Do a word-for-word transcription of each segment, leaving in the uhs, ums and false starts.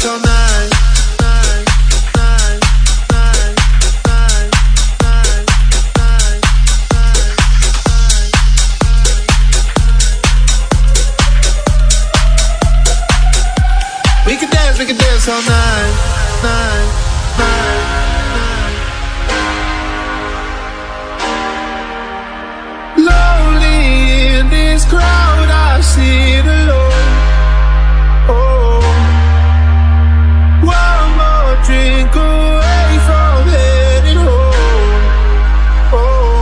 all night. We can dance, we can dance all night, night, night, night. Lonely in this crowd, I sit alone. Oh, one more drink away from heading home. Oh,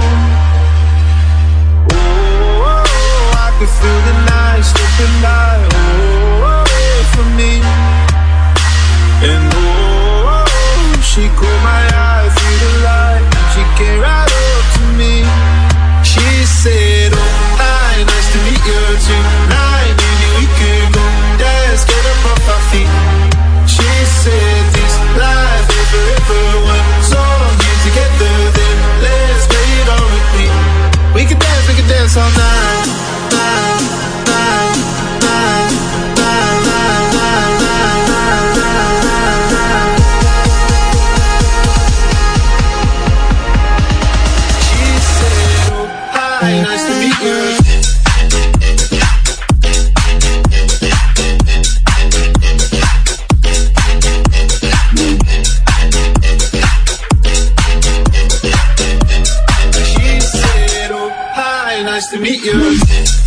oh, oh, I can feel the night slipping by. Oh, away from me. And oh, she caught my eye through the light. She came right up to me. She said, oh, hi, nice to meet you tonight. Maybe we could go dance, get up off our feet. She said, this life is forever. One song here together, then let's play it on repeat. We can dance, we can dance all night, night, night, night, night, night, night, night, night. She said, oh, hi, nice to meet you. She said, oh, hi, nice to meet you.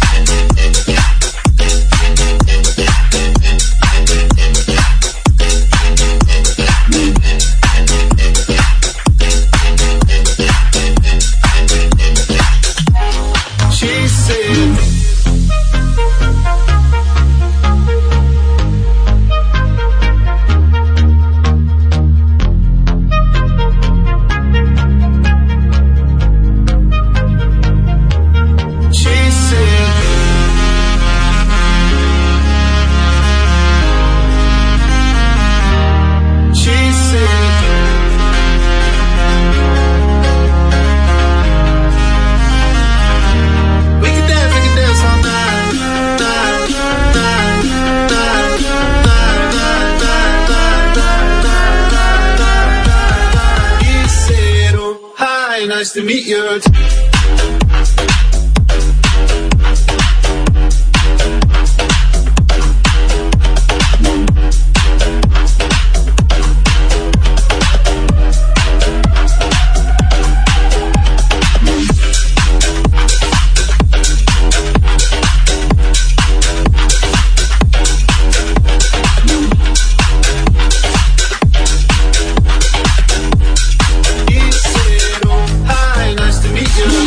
She said, she said, she said, we can dance, we can dance all night, night, night, night, night, night, night, night, night, night, night. He said, oh, hi, nice to meet you. He said, oh, hi, nice to meet you.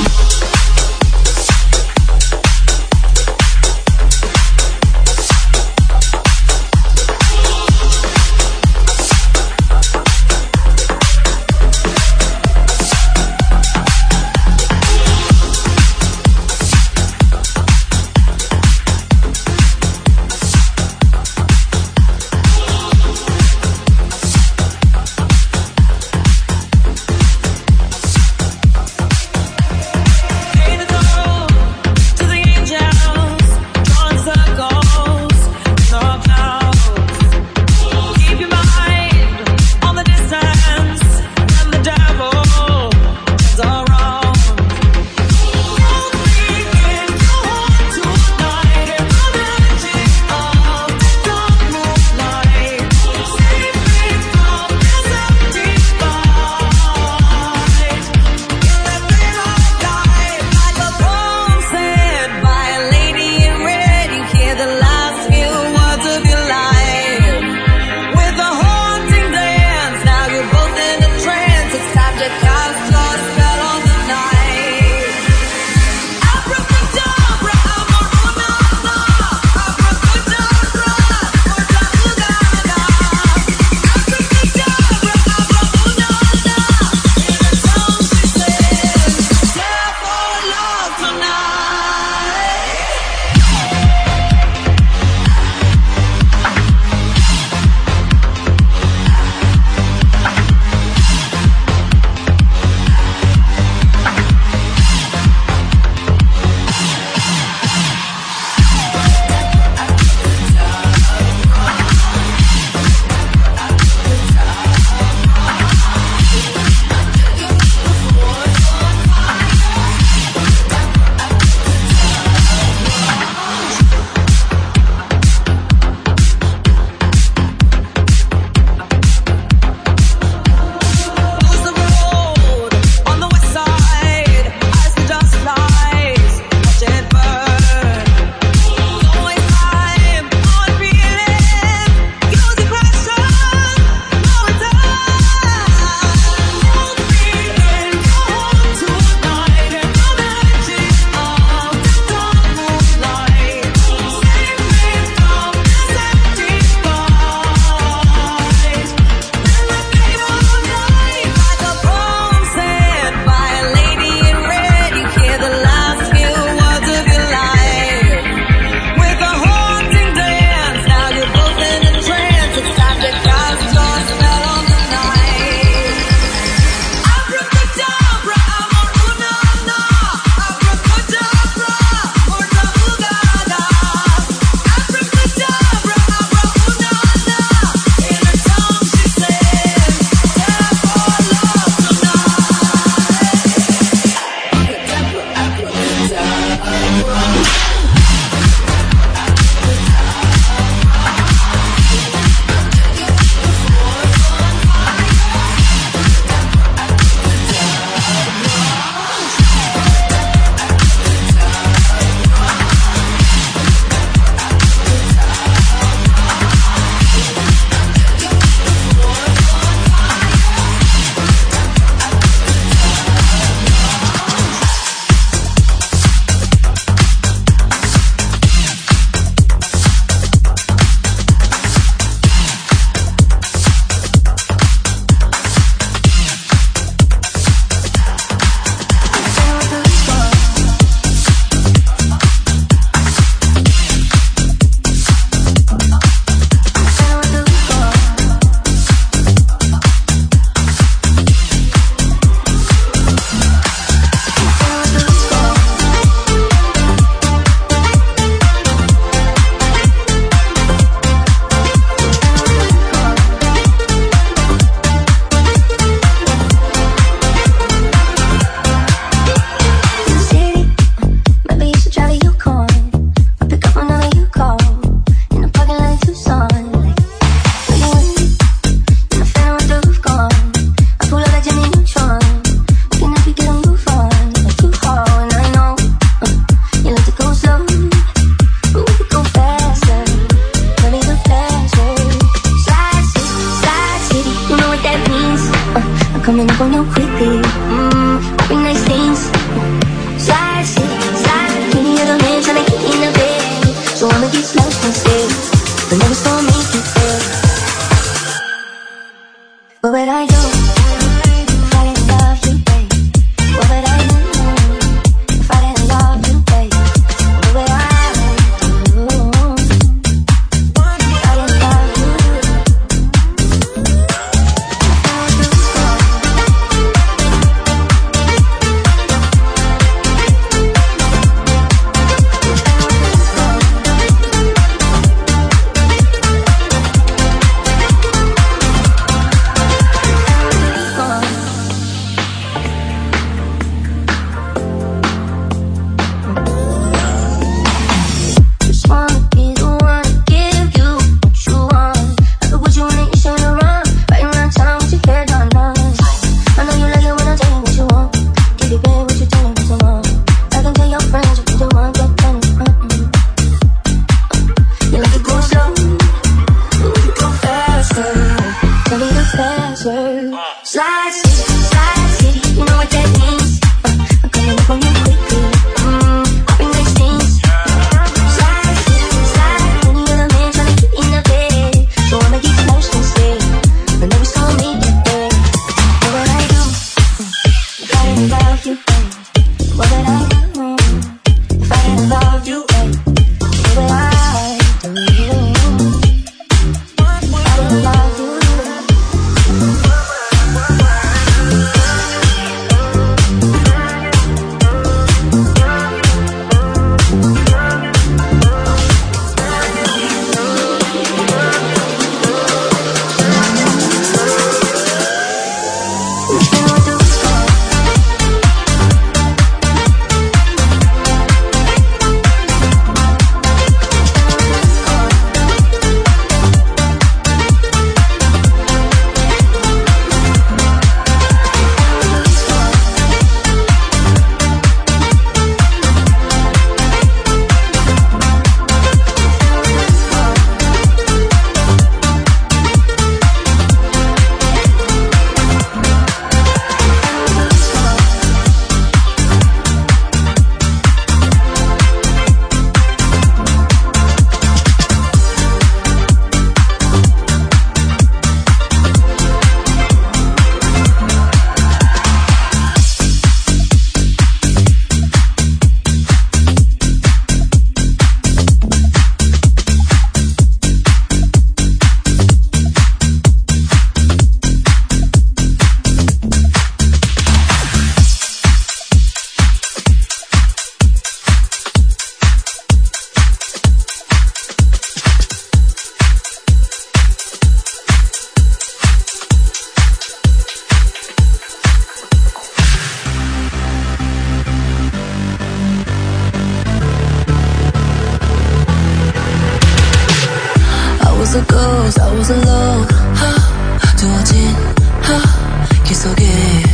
was a ghost, I was alone. 두어진 길 속에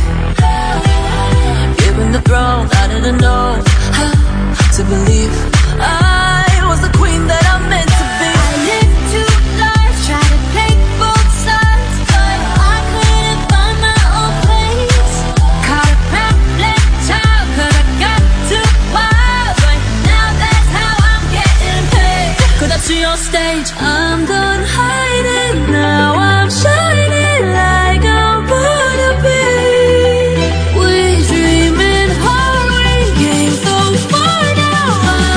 given the throne, I didn't know to believe I was the queen that I'm meant to be. I lived two lives, tried to take both sides, but I couldn't find my own place. Caught a pamphlet child, cause I got too wild, but now that's how I'm getting paid. Cause up to your stage, I'm done hiding, now I'm shining like I'm born to be. We dreaming hard, we came so far, now I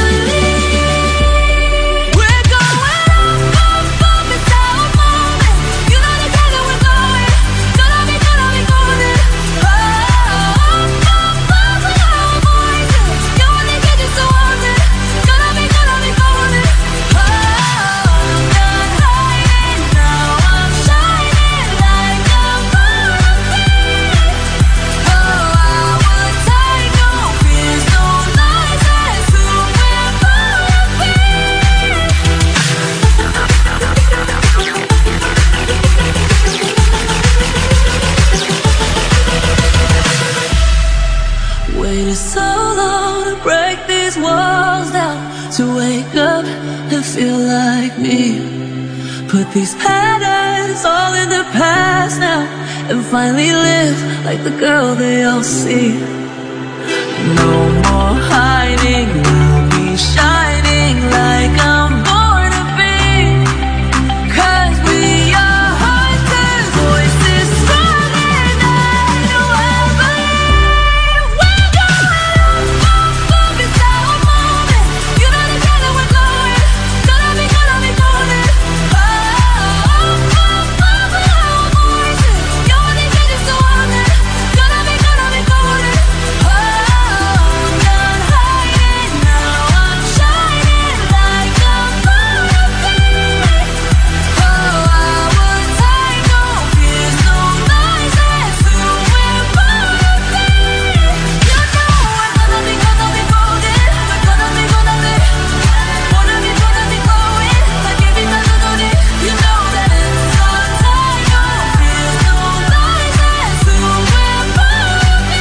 believe we're going up, up, up, it's our moment. You know together we're going, gonna be, gonna be golden. Oh, up, up, up, with our voices. You only get just so haunted, gonna be, gonna be golden. Oh, I'm done hiding, now I'm shining like I'm born to be. Oh, I would take no fears, no lies, that's who we're born to be. Waited so long to break these walls down, to wake up and feel like me. Put these patterns all in the past now, and finally live like the girl they all see. No more hiding, now be shining like I'm born to be. Cause we are hunters, voices strong and I know I believe we're going up, up, up, it's our moment. You know together we're going, gonna be, gonna be golden. Oh, up, up, up, with our voices. You only get just so haunted, gonna be, gonna be golden. Oh, I'm done hiding, now I'm shining like I'm born to be. Oh, I would take no fears, no lies, that's who we're born to be. You know we're gonna be, gonna be golden. We're gonna be, gonna be, wanna be, gonna be glowing like every melody. You know that it's our time. No fears, no lies, that's who we're born to be.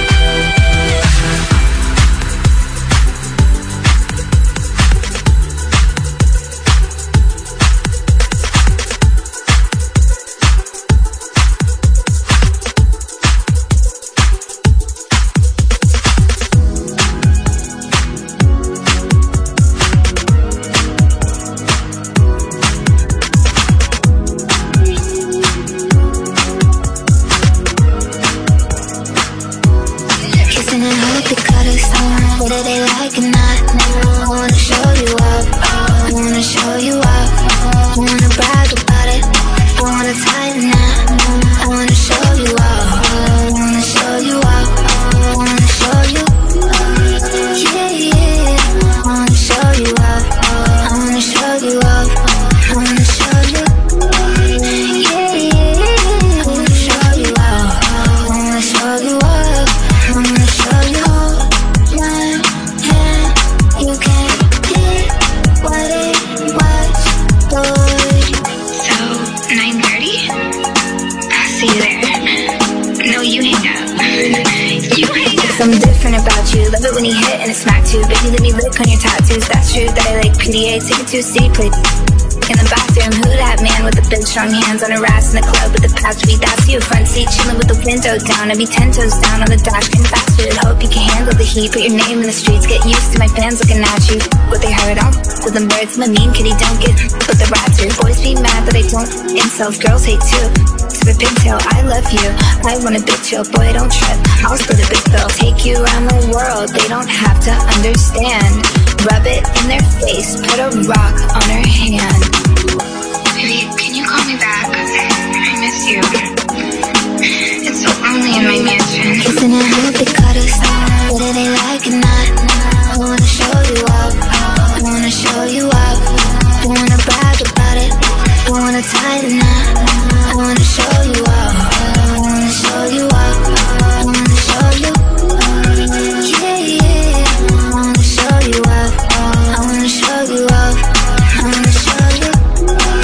Kissing and hope they cut us, whether they like or not. I wanna show you up, I wanna show you up. I wanna brag about it, I wanna tighten up. I wanna show you up, I wanna show you up. I wanna show you, yeah, yeah. I wanna show you up, I wanna show you up. I wanna show you, yeah, yeah. I wanna show you up, I wanna show you up. I wanna show you my hand. You can't get what it was, boy. So, nine thirty? I'll see you there. No, you hang out. You hang out. Something different about you. Love it when you hit and it smacked you. Baby, let me lick on your tattoos. That's true that I like P D A. Take it to a city, play in the bathroom. Who that man with the big strong hands on her ass in the club with the patch beat? That's you. Front seat chilling with the window down. I'd be ten toes down on the dash, getting faster. Hope you can handle the heat. Put your name in the streets. Get used to my fans looking at you. What they heard on with them birds. I'm a mean kitty, don't get with the rats. Boys be mad that I don't insult. Girls hate too. To the pigtail, I love you. I want a big chill, boy, don't trip. I'll split a big bill. Take you around the world. They don't have to understand. Rub it in their face. Put a rock on her hand. Baby, can you call me back? I miss you. It's so lonely in my mansion. Kissing and hope they cut us, whether they like or not. I wanna show you up, I wanna show you up. I wanna brag about it, I wanna tighten up. I wanna show you up, I wanna show you up. I wanna show you, yeah, yeah. I wanna show you up, I wanna show you up. I wanna show you.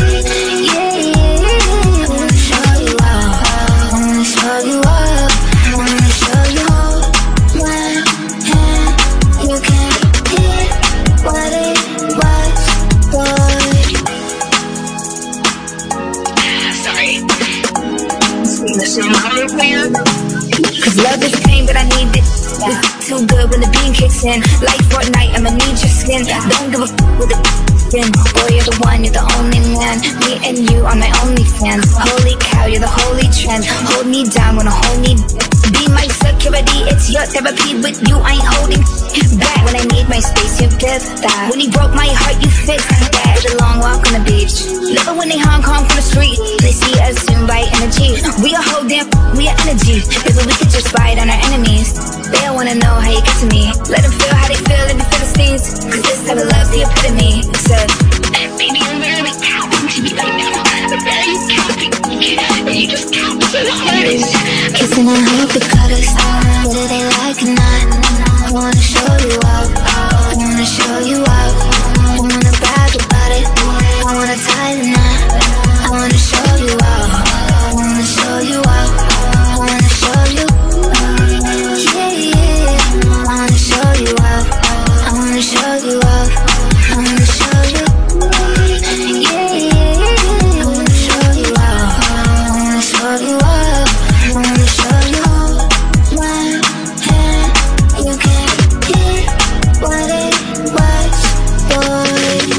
sin. Like Fortnite, I'ma need your skin. Don't give a f with a skin. Boy, you're the one, you're the only man. Me and you are my only fans. Holy cow, you're the holy trend. Hold me down, wanna hold me be my security, it's your therapy. With you, I ain't holding back. When I need my space, you give that. When you broke my heart, you fixed that. With a long walk on the beach. Love it when they Hong Kong from the street. They see us in right energy. We a whole damn, we are energy. Maybe we could just fight on our enemies. They don't wanna know how you get to me. Let them feel how they feel in the Philistines. Cause this type of love's the epitome. It's a baby, you're really counting to me right now. I'm very counting. You just count to the hardest. Kissing and hope it cut us. Whether they like or not, I wanna show you out. I wanna show you out. I wanna brag about it. I wanna tie the knot. I wanna show you out. I wanna show you out. I wanna show you. Yeah, yeah. I wanna show you out. I wanna show you out. I wanna show you. Yeah, yeah. I wanna show you out. I wanna show you out. I wanna show you. One hand, you can't get what it was, boy.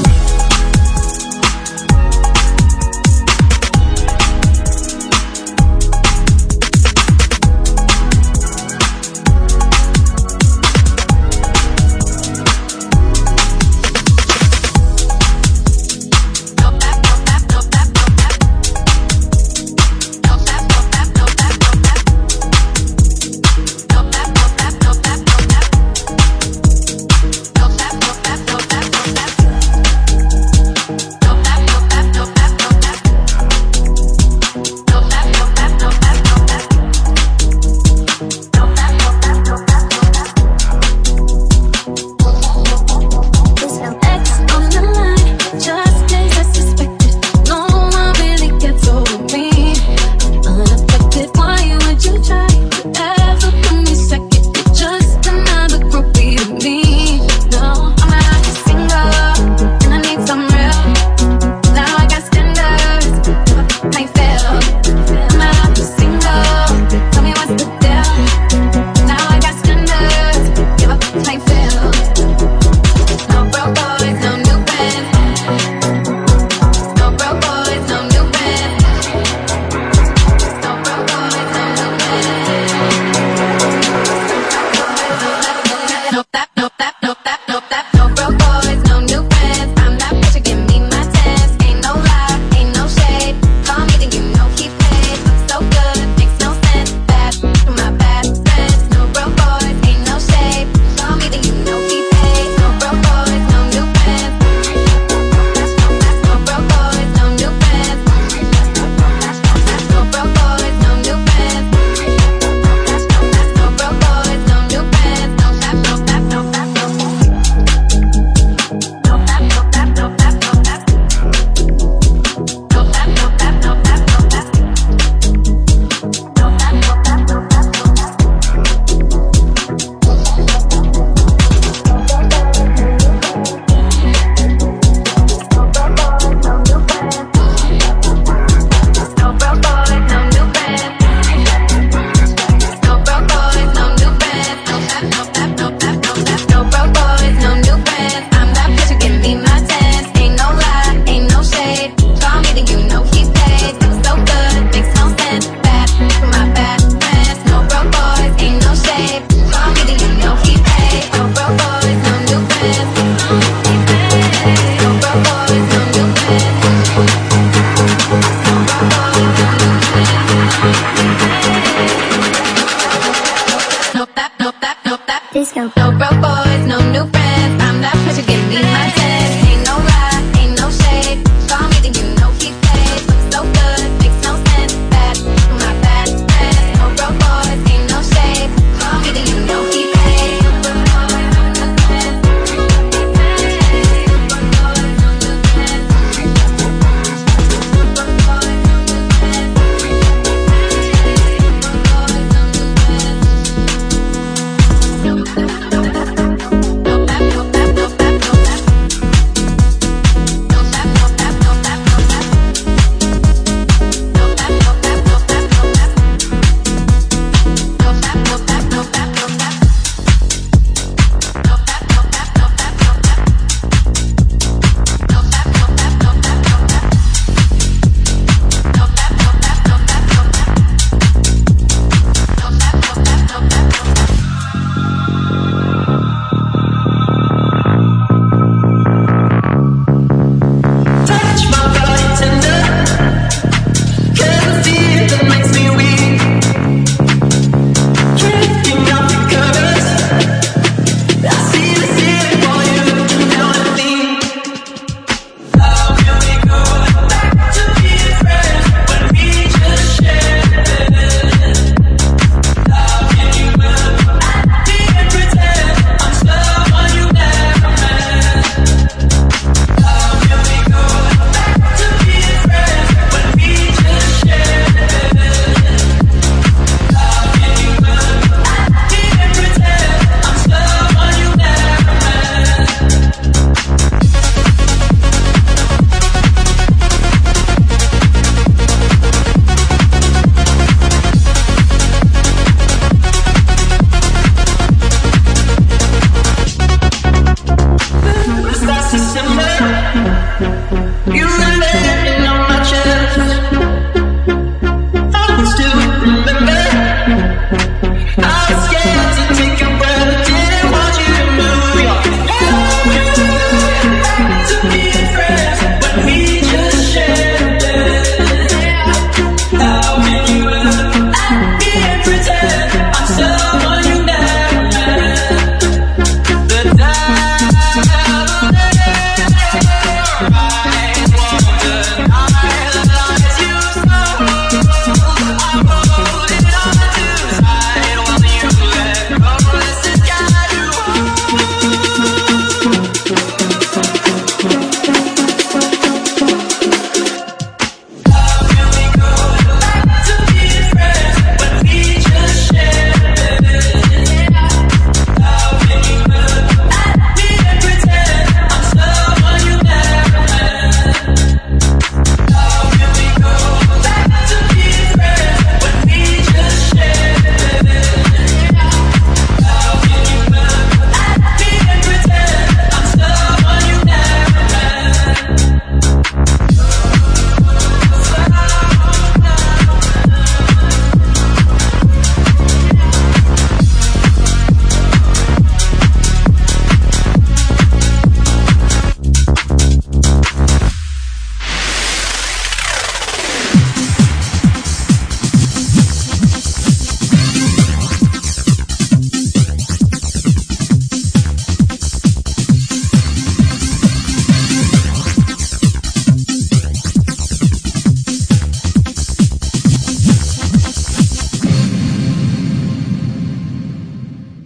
No broke boys, no new friends. I'm that bitch, give me my